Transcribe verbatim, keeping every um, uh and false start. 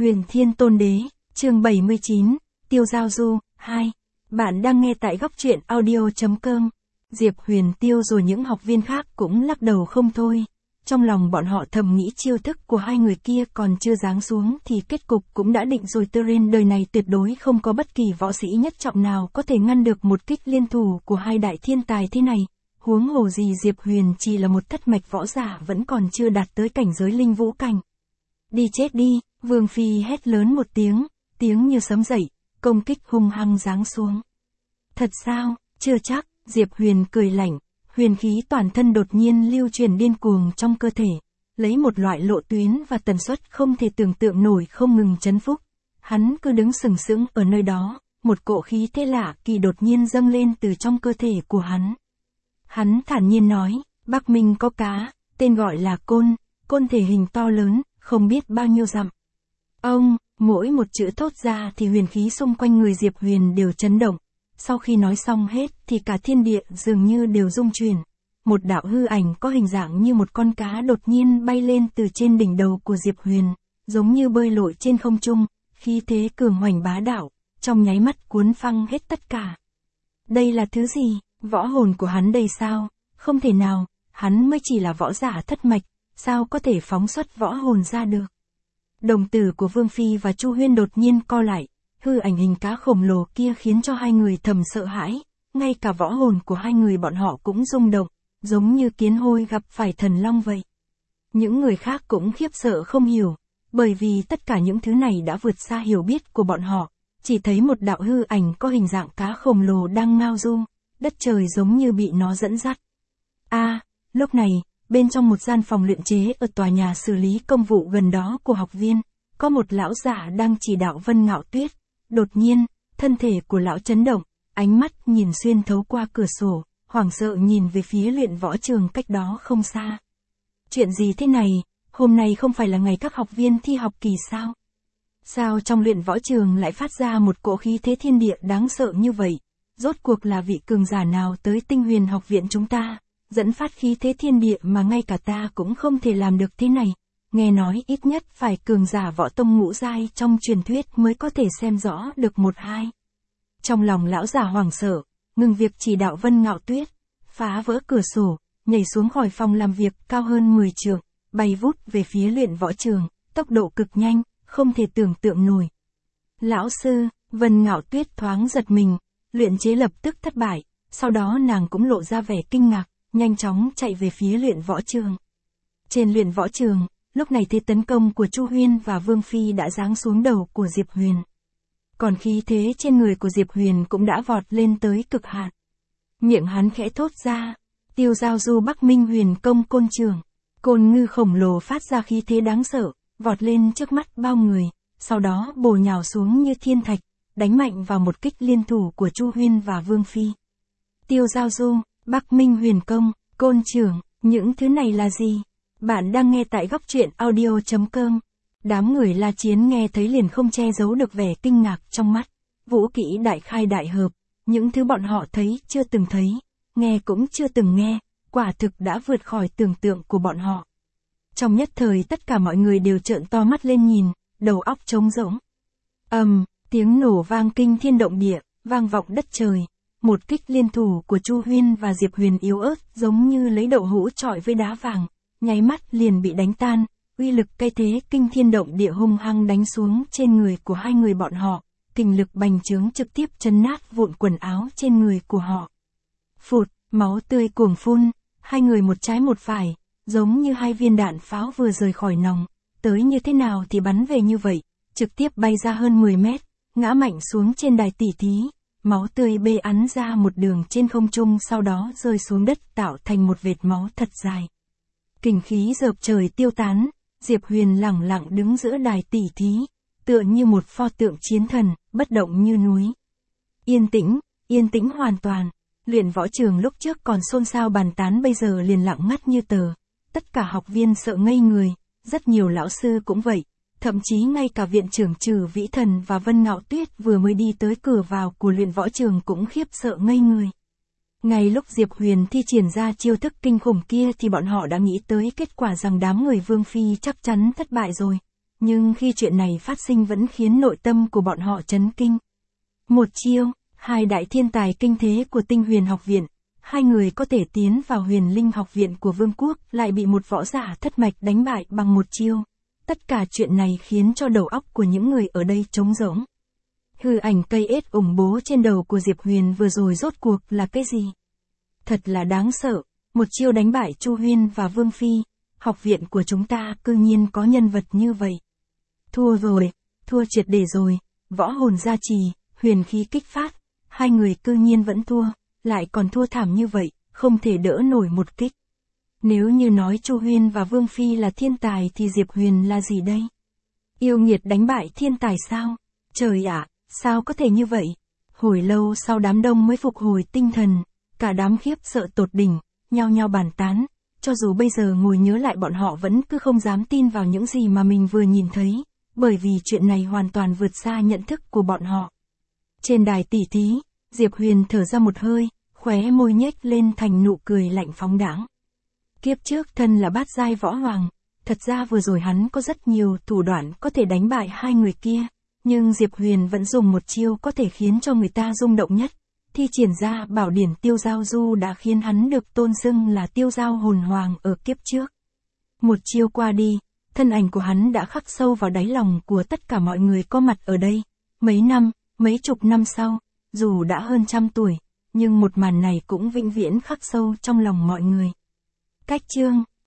Huyền Thiên Tôn Đế, chương bảy mươi chín, Tiêu Giao Du, hai. Bạn đang nghe tại góc truyện audio.com. Diệp Huyền Tiêu rồi những học viên khác cũng lắc đầu không thôi. Trong lòng bọn họ thầm nghĩ chiêu thức của hai người kia còn chưa giáng xuống thì kết cục cũng đã định rồi. Terrain đời này tuyệt đối không có bất kỳ võ sĩ nhất trọng nào có thể ngăn được một kích liên thủ của hai đại thiên tài thế này. Huống hồ gì Diệp Huyền chỉ là một thất mạch võ giả vẫn còn chưa đạt tới cảnh giới linh vũ cảnh. Đi chết đi, Vương Phi hét lớn một tiếng, tiếng như sấm dậy, công kích hung hăng giáng xuống. Thật sao, chưa chắc, Diệp Huyền cười lạnh, huyền khí toàn thân đột nhiên lưu truyền điên cuồng trong cơ thể, lấy một loại lộ tuyến và tần suất không thể tưởng tượng nổi không ngừng chấn phúc. Hắn cứ đứng sừng sững ở nơi đó, một cỗ khí thế lạ kỳ đột nhiên dâng lên từ trong cơ thể của hắn. Hắn thản nhiên nói, Bắc Minh có cá, tên gọi là côn, côn thể hình to lớn, không biết bao nhiêu dặm. Ông, mỗi một chữ thốt ra thì huyền khí xung quanh người Diệp Huyền đều chấn động. Sau khi nói xong hết thì cả thiên địa dường như đều rung chuyển. Một đạo hư ảnh có hình dạng như một con cá đột nhiên bay lên từ trên đỉnh đầu của Diệp Huyền, giống như bơi lội trên không trung, khí thế cường hoành bá đạo, trong nháy mắt cuốn phăng hết tất cả. Đây là thứ gì? Võ hồn của hắn đây sao? Không thể nào, hắn mới chỉ là võ giả thất mạch, sao có thể phóng xuất võ hồn ra được? Đồng tử của Vương Phi và Chu Huyên đột nhiên co lại, hư ảnh hình cá khổng lồ kia khiến cho hai người thầm sợ hãi, ngay cả võ hồn của hai người bọn họ cũng rung động, giống như kiến hôi gặp phải thần long vậy. Những người khác cũng khiếp sợ không hiểu, bởi vì tất cả những thứ này đã vượt xa hiểu biết của bọn họ, chỉ thấy một đạo hư ảnh có hình dạng cá khổng lồ đang ngao du, đất trời giống như bị nó dẫn dắt. A, à, lúc này, bên trong một gian phòng luyện chế ở tòa nhà xử lý công vụ gần đó của học viên, có một lão giả đang chỉ đạo Vân Ngạo Tuyết. Đột nhiên, thân thể của lão chấn động, ánh mắt nhìn xuyên thấu qua cửa sổ, hoảng sợ nhìn về phía luyện võ trường cách đó không xa. Chuyện gì thế này, hôm nay không phải là ngày các học viên thi học kỳ sao? Sao trong luyện võ trường lại phát ra một cỗ khí thế thiên địa đáng sợ như vậy? Rốt cuộc là vị cường giả nào tới Tinh Huyền học viện chúng ta, dẫn phát khí thế thiên địa mà ngay cả ta cũng không thể làm được thế này? Nghe nói ít nhất phải cường giả võ tông ngũ giai trong truyền thuyết mới có thể xem rõ được một hai. Trong lòng lão giả hoảng sợ, ngừng việc chỉ đạo Vân Ngạo Tuyết, phá vỡ cửa sổ, nhảy xuống khỏi phòng làm việc cao hơn mười trượng, bay vút về phía luyện võ trường, tốc độ cực nhanh, không thể tưởng tượng nổi. Lão sư, Vân Ngạo Tuyết thoáng giật mình, luyện chế lập tức thất bại, sau đó nàng cũng lộ ra vẻ kinh ngạc, nhanh chóng chạy về phía luyện võ trường. Trên luyện võ trường, lúc này thế tấn công của Chu Huyên và Vương Phi đã giáng xuống đầu của Diệp Huyền. Còn khí thế trên người của Diệp Huyền cũng đã vọt lên tới cực hạn. Miệng hắn khẽ thốt ra, Tiêu Giao Du Bắc Minh Huyền Công Côn Trường. Côn ngư khổng lồ phát ra khí thế đáng sợ, vọt lên trước mắt bao người, sau đó bổ nhào xuống như thiên thạch, đánh mạnh vào một kích liên thủ của Chu Huyên và Vương Phi. Tiêu Giao Du, Bắc Minh Huyền Công, Côn Trường, những thứ này là gì? Bạn đang nghe tại góc truyện audio.com. Đám người La Chiến nghe thấy liền không che giấu được vẻ kinh ngạc trong mắt. Vũ kỹ đại khai đại hợp, những thứ bọn họ thấy chưa từng thấy, nghe cũng chưa từng nghe, quả thực đã vượt khỏi tưởng tượng của bọn họ. Trong nhất thời tất cả mọi người đều trợn to mắt lên nhìn, đầu óc trống rỗng. Ầm, um, tiếng nổ vang kinh thiên động địa, vang vọng đất trời. Một kích liên thủ của Chu Huyên và Diệp Huyền yếu ớt giống như lấy đậu hũ chọi với đá vàng, nháy mắt liền bị đánh tan, uy lực cây thế kinh thiên động địa hung hăng đánh xuống trên người của hai người bọn họ, kình lực bành trướng trực tiếp chấn nát vụn quần áo trên người của họ. Phụt, máu tươi cuồng phun, hai người một trái một phải, giống như hai viên đạn pháo vừa rời khỏi nòng, tới như thế nào thì bắn về như vậy, trực tiếp bay ra hơn mười mét, ngã mạnh xuống trên đài tỉ thí. Máu tươi bê ắn ra một đường trên không trung sau đó rơi xuống đất tạo thành một vệt máu thật dài. Kình khí dợp trời tiêu tán, Diệp Huyền lẳng lặng đứng giữa đài tỉ thí, tựa như một pho tượng chiến thần, bất động như núi. Yên tĩnh, yên tĩnh hoàn toàn, luyện võ trường lúc trước còn xôn xao bàn tán bây giờ liền lặng ngắt như tờ. Tất cả học viên sợ ngây người, rất nhiều lão sư cũng vậy. Thậm chí ngay cả viện trưởng Trừ Vĩ Thần và Vân Ngạo Tuyết vừa mới đi tới cửa vào của luyện võ trường cũng khiếp sợ ngây người. Ngay lúc Diệp Huyền thi triển ra chiêu thức kinh khủng kia thì bọn họ đã nghĩ tới kết quả rằng đám người Vương Phi chắc chắn thất bại rồi. Nhưng khi chuyện này phát sinh vẫn khiến nội tâm của bọn họ chấn kinh. Một chiêu, hai đại thiên tài kinh thế của Tinh Huyền học viện, hai người có thể tiến vào Huyền Linh học viện của vương quốc lại bị một võ giả thất mạch đánh bại bằng một chiêu. Tất cả chuyện này khiến cho đầu óc của những người ở đây trống rỗng. Hư ảnh cây ết ủng bố trên đầu của Diệp Huyền vừa rồi rốt cuộc là cái gì? Thật là đáng sợ, một chiêu đánh bại Chu Huyên và Vương Phi, học viện của chúng ta cư nhiên có nhân vật như vậy. Thua rồi, thua triệt để rồi, võ hồn gia trì, huyền khí kích phát, hai người cư nhiên vẫn thua, lại còn thua thảm như vậy, không thể đỡ nổi một kích. Nếu như nói Chu Huyên và Vương Phi là thiên tài thì Diệp Huyền là gì đây? Yêu nghiệt đánh bại thiên tài sao? Trời ạ, sao có thể như vậy? Hồi lâu sau đám đông mới phục hồi tinh thần, cả đám khiếp sợ tột đỉnh, nhao nhao bàn tán, cho dù bây giờ ngồi nhớ lại bọn họ vẫn cứ không dám tin vào những gì mà mình vừa nhìn thấy, bởi vì chuyện này hoàn toàn vượt xa nhận thức của bọn họ. Trên đài tỉ thí, Diệp Huyền thở ra một hơi, khóe môi nhếch lên thành nụ cười lạnh phóng đãng. Kiếp trước thân là bát giai võ hoàng, thật ra vừa rồi hắn có rất nhiều thủ đoạn có thể đánh bại hai người kia, nhưng Diệp Huyền vẫn dùng một chiêu có thể khiến cho người ta rung động nhất, thi triển ra bảo điển tiêu giao du đã khiến hắn được tôn xưng là tiêu giao hồn hoàng ở kiếp trước. Một chiêu qua đi, thân ảnh của hắn đã khắc sâu vào đáy lòng của tất cả mọi người có mặt ở đây. Mấy năm, mấy chục năm sau, dù đã hơn trăm tuổi, nhưng một màn này cũng vĩnh viễn khắc sâu trong lòng mọi người. Cách chương